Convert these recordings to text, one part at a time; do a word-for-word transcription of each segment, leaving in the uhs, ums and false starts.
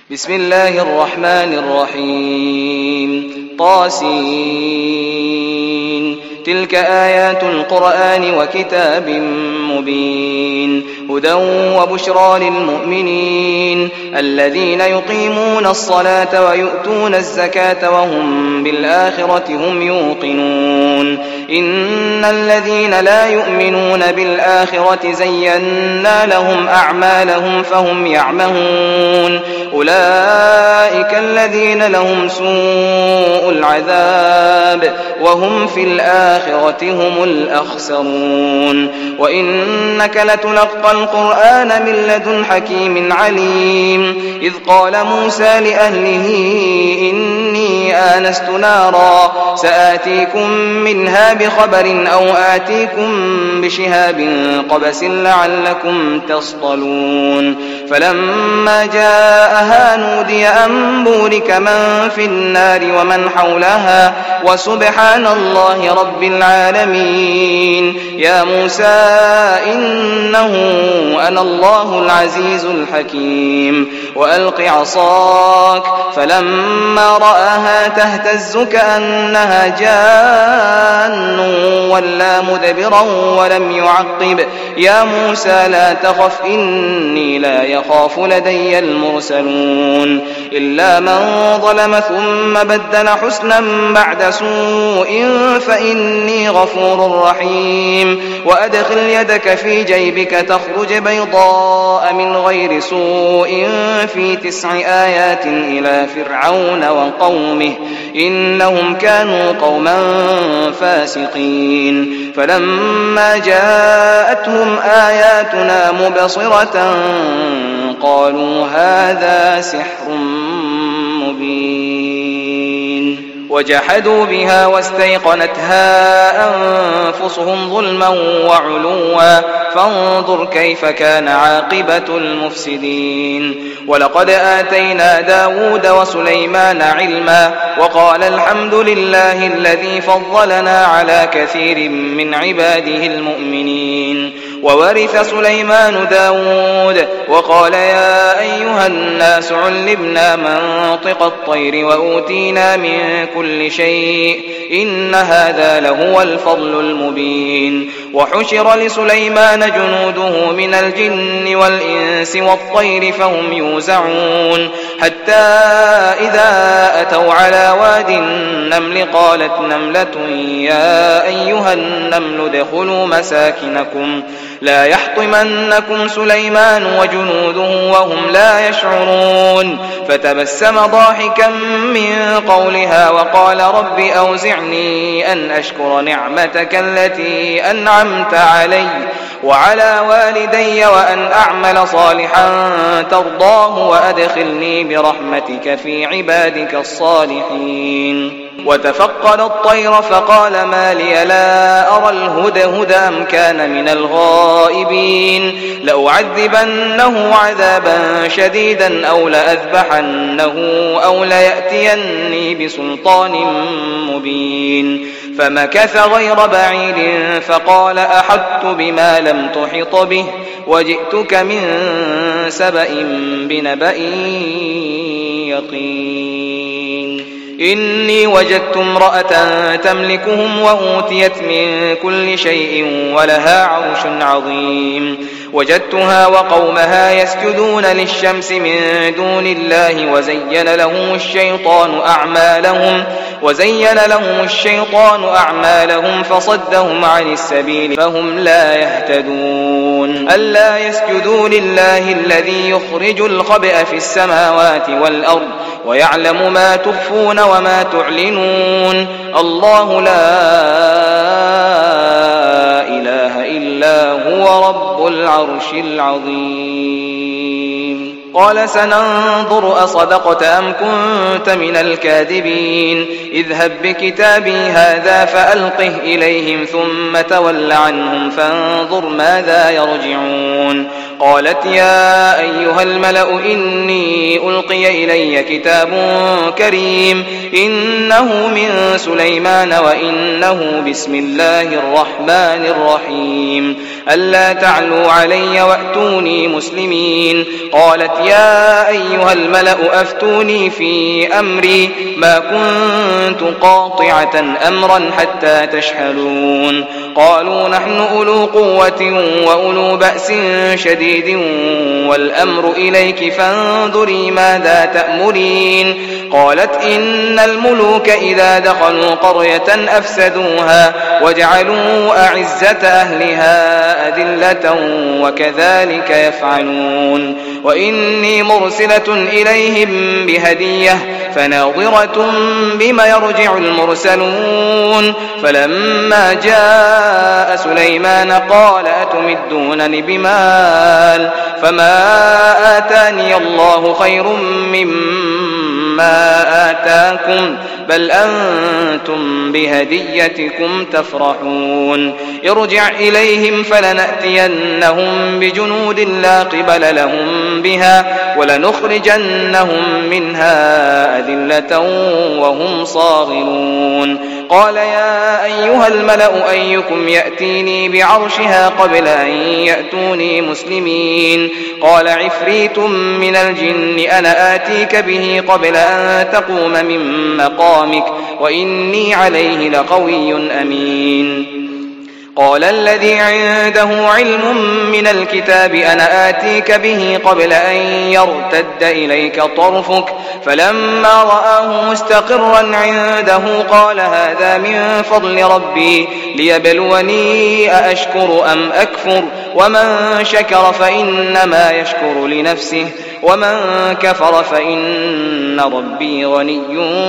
بسم الله الرحمن الرحيم طاسين تلك آيات القرآن وكتاب مبين هدى وبشرى للمؤمنين الذين يقيمون الصلاة ويؤتون الزكاة وهم بالآخرة هم يوقنون إن الذين لا يؤمنون بالآخرة زينا لهم أعمالهم فهم يعمهون أولئك الذين لهم سوء العذاب وهم في الآخرة هم الأخسرون وإنك لتلقى القرآن من لدن حكيم عليم إذ قال موسى لأهله إني آنست نارا سآتيكم منها بخبر أو آتيكم بشهاب قبس لعلكم تصطلون فلما جاءها نودي أن بورك من في النار ومن حولها وسبحان الله رب العالمين يا موسى إنه أنا الله العزيز الحكيم وألق عصاك فلما رآها تهتز كأنها جان ولا مدبرا ولم يعقب يا موسى لا تخف إني لا يخاف لدي المرسلون إلا من ظلم ثم بدل حسنا بعد سوء فإني غفور رحيم وأدخل يدك في جيبك تخرج بيضاء من غير سوء في تسع آيات إلى فرعون وقومه إنهم كانوا قوما فاسقين فلما جاءتهم آياتنا مبصرة قالوا هذا سحر مبين وجحدوا بها واستيقنتها أنفسهم ظلما وعلوا فانظر كيف كان عاقبة المفسدين ولقد آتينا داود وسليمان علما وقال الحمد لله الذي فضلنا على كثير من عباده المؤمنين وورث سليمان داود وقال يا أيها الناس علمنا منطق الطير وأوتينا من كل شيء إن هذا لهو الفضل المبين وحشر لسليمان جنوده من الجن والإنس والطير فهم يوزعون حتى إذا أتوا على واد النمل قالت نملة يا أيها النمل ادخلوا مساكنكم لا يحطمنكم سليمان وجنوده وهم لا يشعرون فتبسم ضاحكا من قولها وقال رب أوزعني أن أشكر نعمتك التي أنعمت علي وعلى والدي وأن أعمل صالحا ترضاه وأدخلني برحمتك في عبادك الصالحين وتفقد الطير فقال ما لي لا أرى الهدهد أم كان من الغائبين لأعذبنه عذابا شديدا أو لأذبحنه أو ليأتيني بسلطان مبين فمكث غير بعيد فقال أحطت بما لم تحط به وجئتك من سبأ بنبأ يقين إني وجدت امرأة تملكهم وأوتيت من كل شيء ولها عرش عظيم وجدتها وقومها يسجدون للشمس من دون الله وزين لهم الشيطان أعمالهم وزين لهم الشيطان أعمالهم فصدهم عن السبيل فهم لا يهتدون ألا يسجدوا لله الذي يخرج الخبأ في السماوات والأرض ويعلم ما تخفون وما تعلنون الله لا إله إلا هو رب العرش العظيم قال سننظر أصدقت أم كنت من الكاذبين اذهب بكتابي هذا فألقه إليهم ثم تول عنهم فانظر ماذا يرجعون قالت يا أيها الملأ إني ألقي إلي كتاب كريم إنه من سليمان وإنه بسم الله الرحمن الرحيم ألا تعلوا علي وأتوني مسلمين قالت يا أيها الملأ أفتوني في أمري ما كنت قاطعة أمرا حتى تشهدون قالوا نحن أولو قوة وأولو بأس شديد والأمر إليك فانظري ماذا تأمرين قالت إن الملوك إذا دخلوا قرية أفسدوها وجعلوا أعزة أهلها أذلة وكذلك يفعلون وإني مرسلة إليهم بهدية فناظرة بما يرجع المرسلون فلما جاء سليمان قال أتمدونني بمال فما آتاني الله خير مما آتاكم بل أنتم بهديتكم تفرحون ارجع إليهم فلنأتينهم بجنود لا قبل لهم بها ولنخرجنهم منها أذلة وهم صاغرون قال يا أيها الملأ أيكم يأتيني بعرشها قبل أن يأتوني مسلمين قال عفريت من الجن أنا آتيك به قبل أن تقوم من مقامك وإني عليه لقوي أمين قال الذي عنده علم من الكتاب أنا آتيك به قبل أن يرتد إليك طرفك فلما رآه مستقرا عنده قال هذا من فضل ربي ليبلوني أأشكر أم أكفر ومن شكر فإنما يشكر لنفسه ومن كفر فإن ربي غني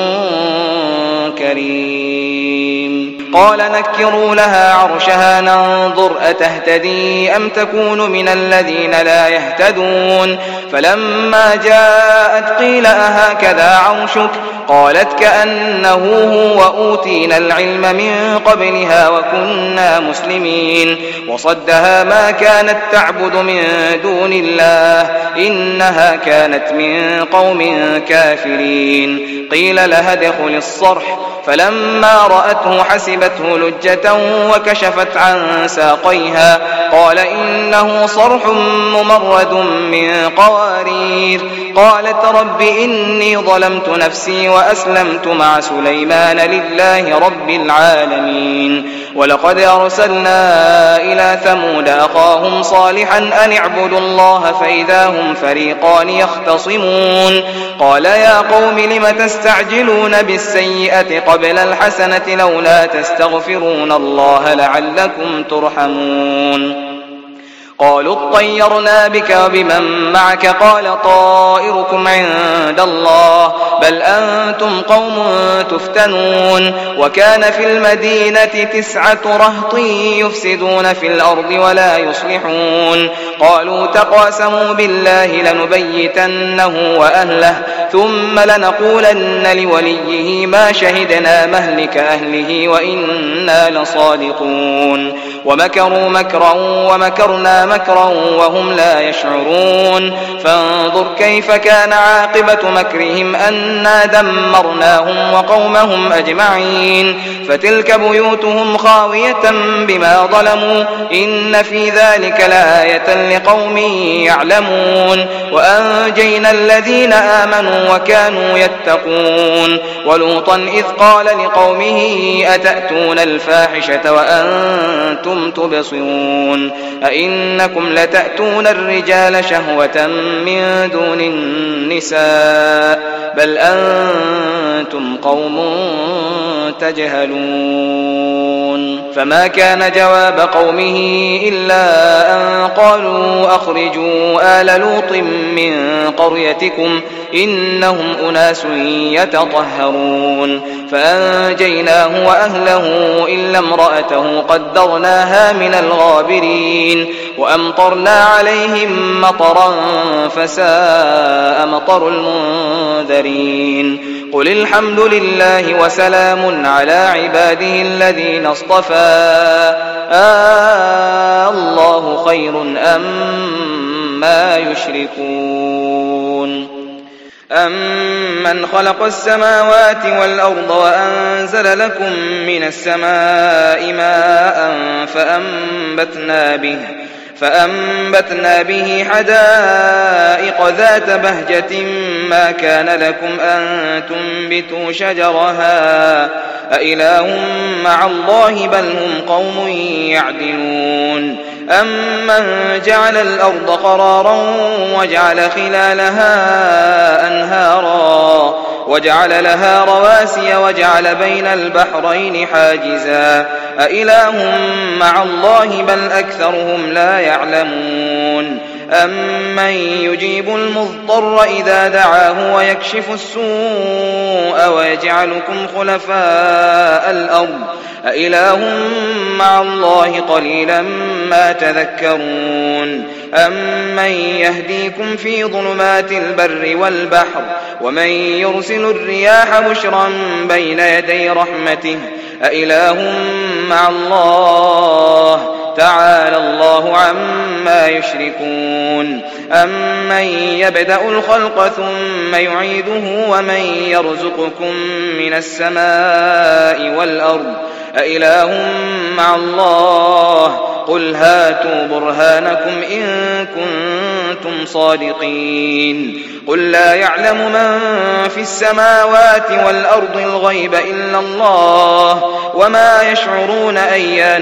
كريم قال نكروا لها عرشها ننظر أتهتدي أم تكون من الذين لا يهتدون فلما جاءت قيل أهكذا عرشك قالت كأنه هو وأوتينا العلم من قبلها وكنا مسلمين وصدها ما كانت تعبد من دون الله إنها كانت من قوم كافرين قيل لها ادخل الصرح فلما رأته حسبته لجة وكشفت عن ساقيها قال إنه صرح ممرد من قوارير قالت رب إني ظلمت نفسي وأسلمت مع سليمان لله رب العالمين ولقد أرسلنا إلى ثمود أخاهم صالحا أن اعبدوا الله فإذا هم فريقان يختصمون قال يا قوم لم تستعجلون بالسيئة قبل الحسنة لولا تستغفرون الله لعلكم ترحمون قالوا اطيرنا بك وبمن معك قال طائركم عند الله بل أنتم قوم تفتنون وكان في المدينة تسعة رهط يفسدون في الأرض ولا يصلحون قالوا تقاسموا بالله لنبيتنه وأهله ثم لنقولن لوليه ما شهدنا مهلك أهله وإنا لصادقون ومكروا مكرا ومكرنا مكرا وهم لا يشعرون فانظر كيف كان عاقبة مكرهم أنا دمرناهم وقومهم أجمعين فتلك بيوتهم خاوية بما ظلموا إن في ذلك لآية لقوم يعلمون وأنجينا الذين آمنوا وكانوا يتقون ولوطا إذ قال لقومه أتأتون الفاحشة وأنتم تبصرون أئنكم لتأتون الرجال شهوة من دون النساء بل أنتم قوم تجهلون فما كان جواب قومه إلا أن قالوا أخرجوا آل لوط من قريتكم إنهم أناس يتطهرون فأنجيناه وأهله إلا امرأته قدرناها من الغابرين وأمطرنا عليهم مطرا فساء مطر المنذرين قل الحمد لله وسلام على عباده الذين اصطفى آه الله خير أما يشركون أمن خلق السماوات والأرض وأنزل لكم من السماء ماء فأنبتنا به فأنبتنا به حدائق ذات بهجة ما كان لكم أن تنبتوا شجرها أإله مع الله بل هم قوم يعدلون أمن جعل الأرض قرارا وجعل خلالها أنهارا وجعل لها رواسي وجعل بين البحرين حاجزا أإله مع الله بل أكثرهم لا يعلمون أمن يجيب المضطر إذا دعاه ويكشف السوء ويجعلكم خلفاء الأرض أإله مع الله قليلا ما تذكرون أمن يهديكم في ظلمات البر والبحر ومن يرسل الرياح بشرا بين يدي رحمته أإله مع الله تعالى الله عما يشركون أمن يبدأ الخلق ثم يعيده ومن يرزقكم من السماء والأرض أإله مع الله قل هاتوا برهانكم إن كنتم صادقين قل لا يعلم من في السماوات والأرض الغيب إلا الله وما يشعرون أيان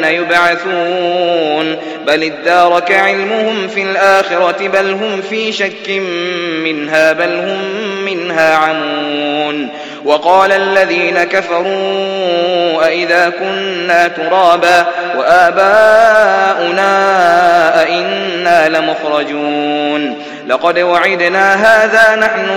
يبعثون بل ادارك علمهم في الآخرة بل هم في شك منها بل هم منها عمون وقال الذين كفروا أئذا كنا ترابا وآباؤنا أئنا لمخرجون لقد وعدنا هذا نحن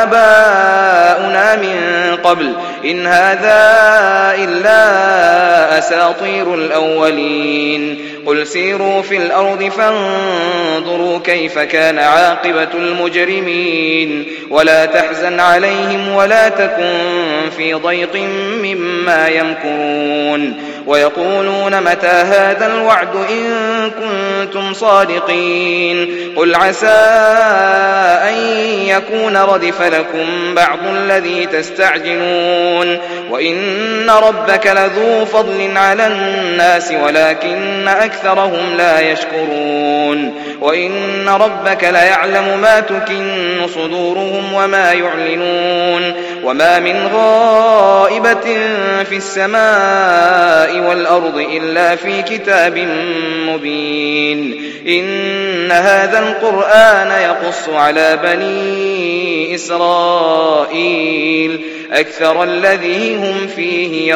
وآباؤنا من قبل إن هذا إلا أساطير الأولين قل سيروا في الأرض فانظروا كيف كان عاقبة المجرمين ولا تحزن عليهم ولا تكن في ضيق مما يمكرون ويقولون متى هذا الوعد إن كنتم صادقين قل عسى أن يكون ردف لكم بعض الذي تستعجلون وإن ربك لذو فضل على الناس ولكن أكثرهم لا يشكرون وإن ربك ليعلم ما تكن صدورهم وما يعلنون وما من غائبة في السماء والأرض إلا في كتاب مبين إن هذا القرآن يقص على بني إسرائيل أكثر الذي هم فيه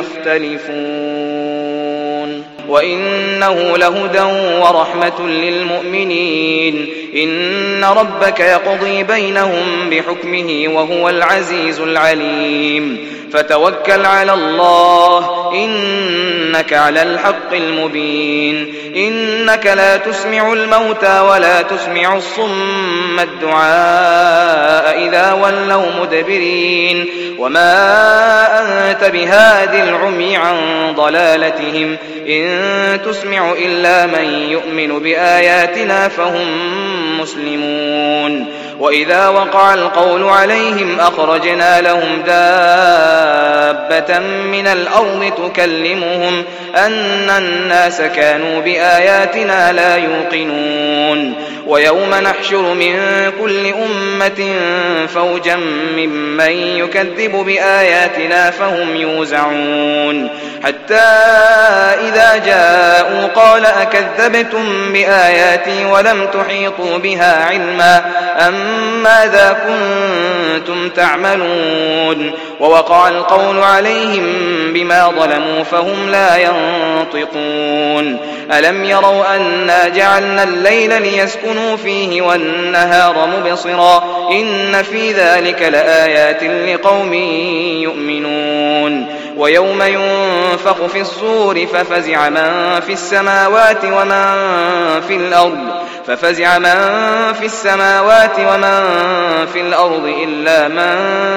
يختلفون وإنه لهدى ورحمة للمؤمنين إن ربك يقضي بينهم بحكمه وهو العزيز العليم فتوكل على الله إنك على الحق المبين إنك لا تسمع الموتى ولا تسمع الصم الدعاء إذا ولوا مدبرين وما أنت بهاد العمي عن ضلالتهم إن تسمع إلا من يؤمن بآياتنا فهم مسلمون وإذا وقع القول عليهم أخرجنا لهم دابة من الأرض تكلمهم أن الناس كانوا بآياتنا لا يوقنون ويوم نحشر من كل أمة فوجا ممن يكذب بآياتنا فهم يوزعون حتى إذا جاءوا قال أكذبتم بآياتي ولم تحيطوا بها علما أم ماذا كنتم تعملون ووقع القول عليهم بما ظلموا فهم لا ينطقون ألم يروا أنا جعلنا الليل ليسكنوا فيه والنهار مبصرا إن في ذلك لآيات لقوم يؤمنون ويوم ينفخ في الصور ففزع من في السماوات ومن في الأرض ففزع من في السماوات ومن في الأرض إلا من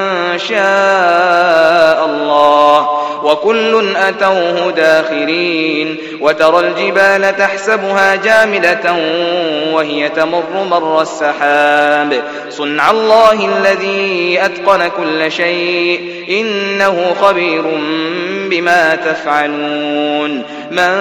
شاء الله وكل أتوه داخرين وترى الجبال تحسبها جامدة وهي تمر مر السحاب صنع الله الذي أتقن كل شيء إنه خبير بما تفعلون من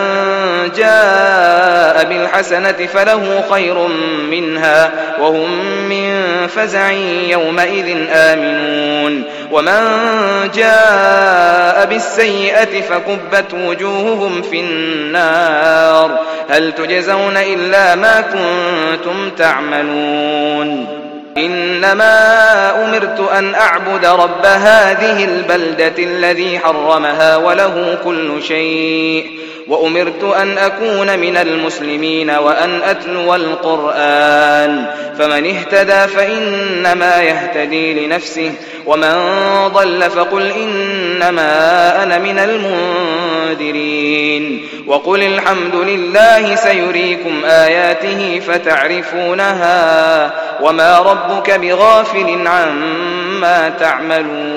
جاء بالحسنة فله خير منها وهم من فزع يومئذ آمنون ومن جاء بالسيئة فكبت وجوههم في النار هل تجزون إلا ما كنتم تعملون إنما أمرت أن أعبد رب هذه البلدة الذي حرمها وله كل شيء وأمرت أن أكون من المسلمين وأن أتلو القرآن فمن اهتدى فإنما يهتدي لنفسه ومن ضل فقل إنما أنا من المنذرين وقل الحمد لله سيريكم آياته فتعرفونها وما ربك بغافل عما تعملون